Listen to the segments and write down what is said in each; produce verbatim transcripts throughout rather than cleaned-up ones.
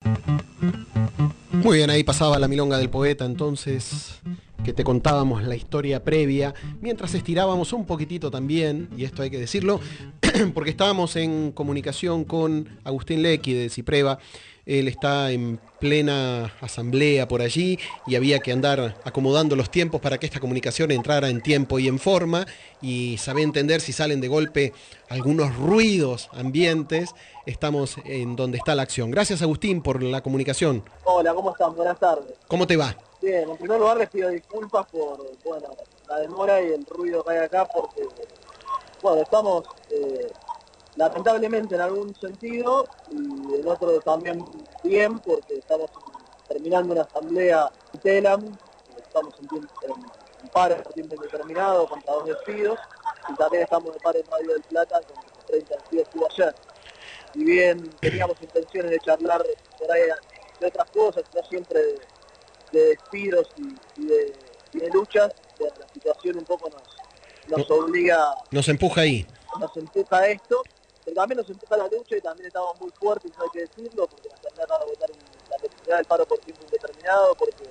Muy bien, ahí pasaba la milonga del poeta, entonces, que te contábamos la historia previa, mientras estirábamos un poquitito también, y esto hay que decirlo, porque estábamos en comunicación con Agustín Leckie de Cipreva. Él está en plena asamblea por allí y había que andar acomodando los tiempos para que esta comunicación entrara en tiempo y en forma, y sabe entender si salen de golpe algunos ruidos ambientes. Estamos en donde está la acción. Gracias, Agustín, por la comunicación. Hola, ¿cómo están? Buenas tardes. ¿Cómo te va? Bien, en primer lugar les pido disculpas por, bueno, la demora y el ruido que hay acá porque, bueno, estamos eh, lamentablemente en algún sentido y en otro también bien porque estamos terminando una asamblea en Telam, estamos en, tiempo, en, en paro por tiempo indeterminado contra dos despidos y también estamos en paro en Radio del Plata con treinta despidos que hubo ayer. Si bien teníamos intenciones de charlar por ahí de otras cosas, no siempre de, de despidos y, y, de, y de luchas, la situación un poco nos, nos obliga, nos empuja ahí. Nos empuja a esto, pero también nos empuja la lucha y también estamos muy fuertes, no hay que decirlo, porque la Asamblea acaba de votar la necesidad del paro por tiempo indeterminado, porque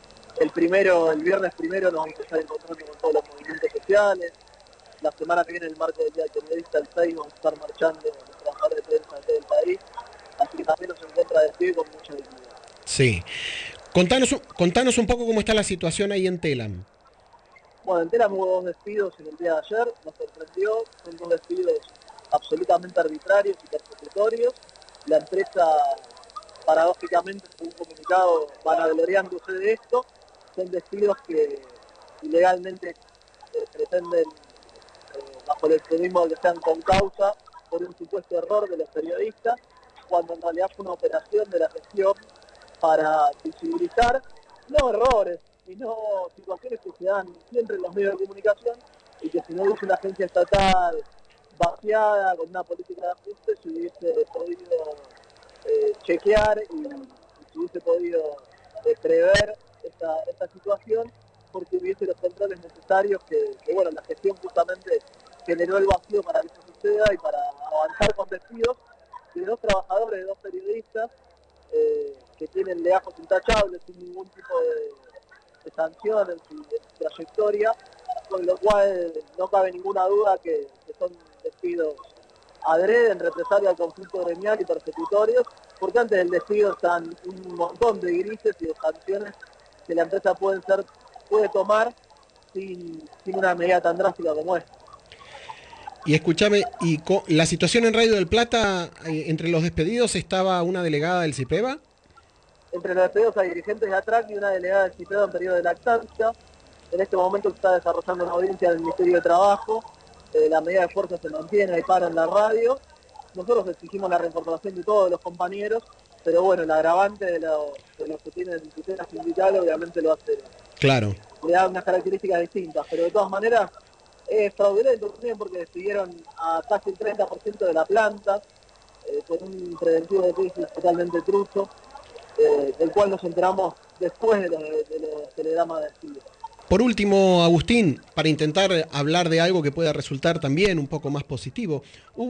el primero, el viernes primero nos vamos a estar encontrando con todos los movimientos sociales. La semana que viene, en el marco del Día del Periodista, el seis, vamos a estar marchando los trabajadores de prensa de todo el país, así que también nos encuentra de pie con mucha dignidad. Sí. Contanos, contanos un poco cómo está la situación ahí en Telam. Bueno, en Telam hubo dos despidos en el día de ayer, nos sorprendió, son dos despidos absolutamente arbitrarios y persecutorios. La empresa, paradójicamente, según un comunicado, vanagloriándose de esto, son despidos que ilegalmente eh, pretenden, eh, bajo el extremismo de que sean con causa, por un supuesto error de los periodistas, cuando en realidad fue una operación de la gestión para visibilizar, no errores, sino situaciones que se dan siempre en los medios de comunicación y que si no hubiese una agencia estatal vaciada, con una política de ajuste, se hubiese podido eh, chequear y, y se hubiese podido eh, prever esta, esta situación, porque hubiese los controles necesarios que, que, bueno, la gestión justamente generó el vacío para que eso suceda y para avanzar con despidos de dos trabajadores, de dos periodistas, eh, que tienen legajos intachables sin ningún tipo de, de sanción en su, en su trayectoria, con lo cual no cabe ninguna duda que, que son despidos adrede en represalia al conflicto gremial y persecutorios, porque antes del despido están un montón de grises y de sanciones que la empresa puede, ser, puede tomar sin, sin una medida tan drástica como esta. Y escúchame, ¿y la situación en Radio del Plata, eh, entre los despedidos estaba una delegada del Cipreva? Entre los despedidos hay dirigentes de ATRAC y una delegada del Cipreva en periodo de lactancia. En este momento se está desarrollando una audiencia del Ministerio de Trabajo. Eh, la medida de fuerza se mantiene, hay paro en la radio. Nosotros exigimos la reincorporación de todos los compañeros, pero bueno, el agravante de, lo, de los que tienen tutela sindical obviamente lo hace. Claro. Le da unas características distintas, pero de todas maneras es fraudulento también porque despidieron a casi el treinta por ciento de la planta, eh, con un preventivo de crisis totalmente trucho, eh, del cual nos enteramos después de los, de los telegramas de despido. Por último, Agustín, para intentar hablar de algo que pueda resultar también un poco más positivo,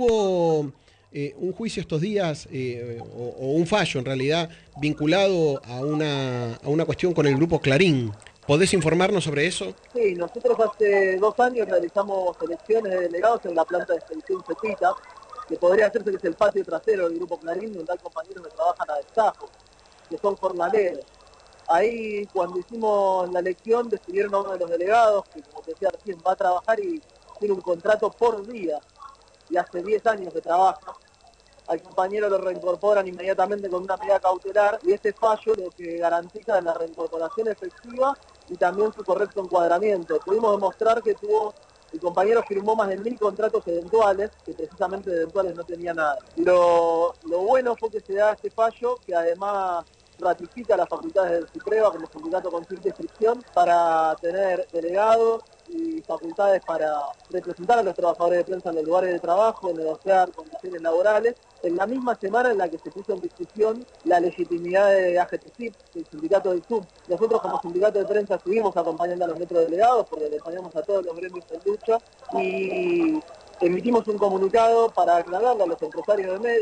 hubo eh, un juicio estos días, eh, o, o un fallo en realidad, vinculado a una, a una cuestión con el grupo Clarín. ¿Podés informarnos sobre eso? Sí, nosotros hace dos años realizamos elecciones de delegados en la planta de expedición Cepita, que podría hacerse que es el patio trasero del grupo Clarín, donde hay compañeros que trabajan a destajo, que son jornaleros. Ahí, cuando hicimos la elección, decidieron a uno de los delegados, que como te decía recién, va a trabajar y tiene un contrato por día, y hace diez años que trabaja. Al compañero lo reincorporan inmediatamente con una medida cautelar, y este fallo lo que garantiza es la reincorporación efectiva y también su correcto encuadramiento. Pudimos demostrar que tuvo, el compañero firmó más de mil contratos eventuales, que precisamente de eventuales no tenía nada. Lo, lo bueno fue que se da este fallo, que además ratifica las facultades del Cipreva como sindicato con circunscripción para tener delegados y facultades para representar a los trabajadores de prensa en los lugares de trabajo, negociar condiciones laborales, en la misma semana en la que se puso en discusión la legitimidad de A G T C I P, el sindicato del S U B. Nosotros como sindicato de prensa estuvimos acompañando a los metrodelegados porque acompañamos a todos los gremios en lucha y emitimos un comunicado para aclararle a los empresarios de medios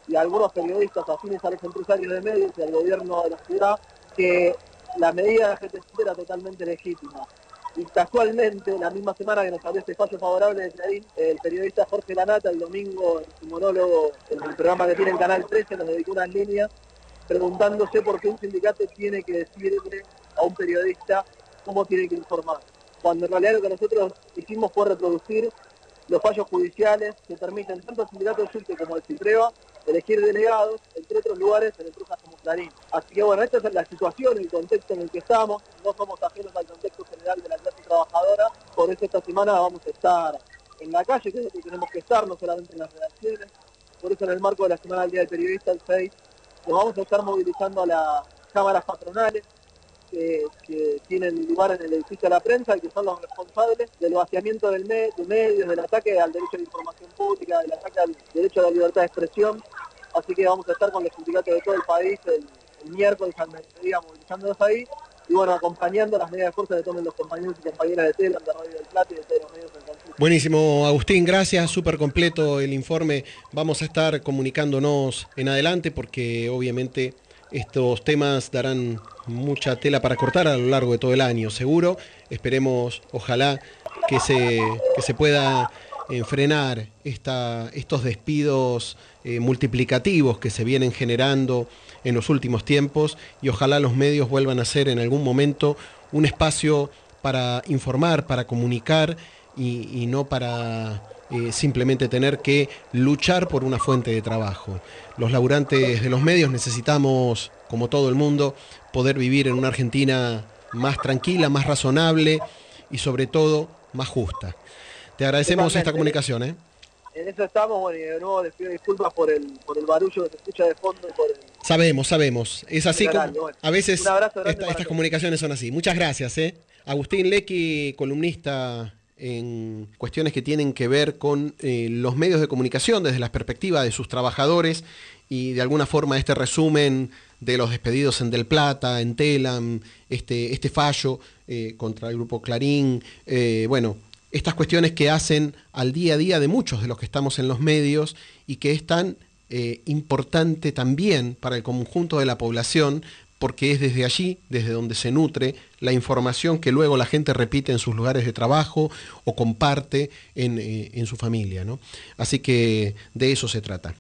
y a algunos periodistas afines a los empresarios de medios y al gobierno de la ciudad que la medida de la G T C era totalmente legítima. Y casualmente, la misma semana que nos salió este fallo favorable de Clarín, el periodista Jorge Lanata, el domingo, en su monólogo, en el programa que tiene en Canal trece, nos dedicó unas líneas preguntándose por qué un sindicato tiene que decirle a un periodista cómo tiene que informar. Cuando en realidad lo que nosotros hicimos fue reproducir los fallos judiciales que permiten tanto al sindicato de Subte como al Cipreva elegir delegados, entre otros lugares, en empresas como Clarín. Así que bueno, esta es la situación, el contexto en el que estamos, no somos ajenos al contexto general de la clase trabajadora, por eso esta semana vamos a estar en la calle, que es lo que tenemos que estar, no solamente en las redacciones, por eso en el marco de la Semana del Día del Periodista, el seis, nos vamos a estar movilizando a las cámaras patronales, Que, que tienen lugar en el edificio de la prensa y que son los responsables del vaciamiento del me de medios, del ataque al derecho a la información pública, del ataque al derecho a la libertad de expresión. Así que vamos a estar con los sindicatos de todo el país el, el miércoles al mediodía movilizándonos ahí y bueno, acompañando las medidas de fuerza que tomen los compañeros y compañeras de Telam, de Radio del Plata y de todos los medios del conflicto. Buenísimo, Agustín, gracias, súper completo el informe. Vamos a estar comunicándonos en adelante porque obviamente estos temas darán mucha tela para cortar a lo largo de todo el año, seguro. Esperemos, ojalá, que se, que se pueda eh, frenar esta, estos despidos eh, multiplicativos que se vienen generando en los últimos tiempos y ojalá los medios vuelvan a ser en algún momento un espacio para informar, para comunicar y, y no para eh, simplemente tener que luchar por una fuente de trabajo. Los laburantes de los medios necesitamos, como todo el mundo, poder vivir en una Argentina más tranquila, más razonable y sobre todo más justa. Te agradecemos Totalmente. esta comunicación, ¿eh? En eso estamos, bueno, y de nuevo les pido disculpas por el, por el barullo que se escucha de fondo. Por el... Sabemos, sabemos. Es así como Bueno, a veces un abrazo grande esta, para estas todos. comunicaciones son así. Muchas gracias, ¿eh? Agustín Lecky, columnista en cuestiones que tienen que ver con eh, los medios de comunicación desde la perspectiva de sus trabajadores y de alguna forma este resumen de los despedidos en Del Plata, en Telam, este, este fallo eh, contra el grupo Clarín, eh, bueno, estas cuestiones que hacen al día a día de muchos de los que estamos en los medios y que es tan eh, importante también para el conjunto de la población porque es desde allí, desde donde se nutre la información que luego la gente repite en sus lugares de trabajo o comparte en, eh, en su familia, ¿no? Así que de eso se trata.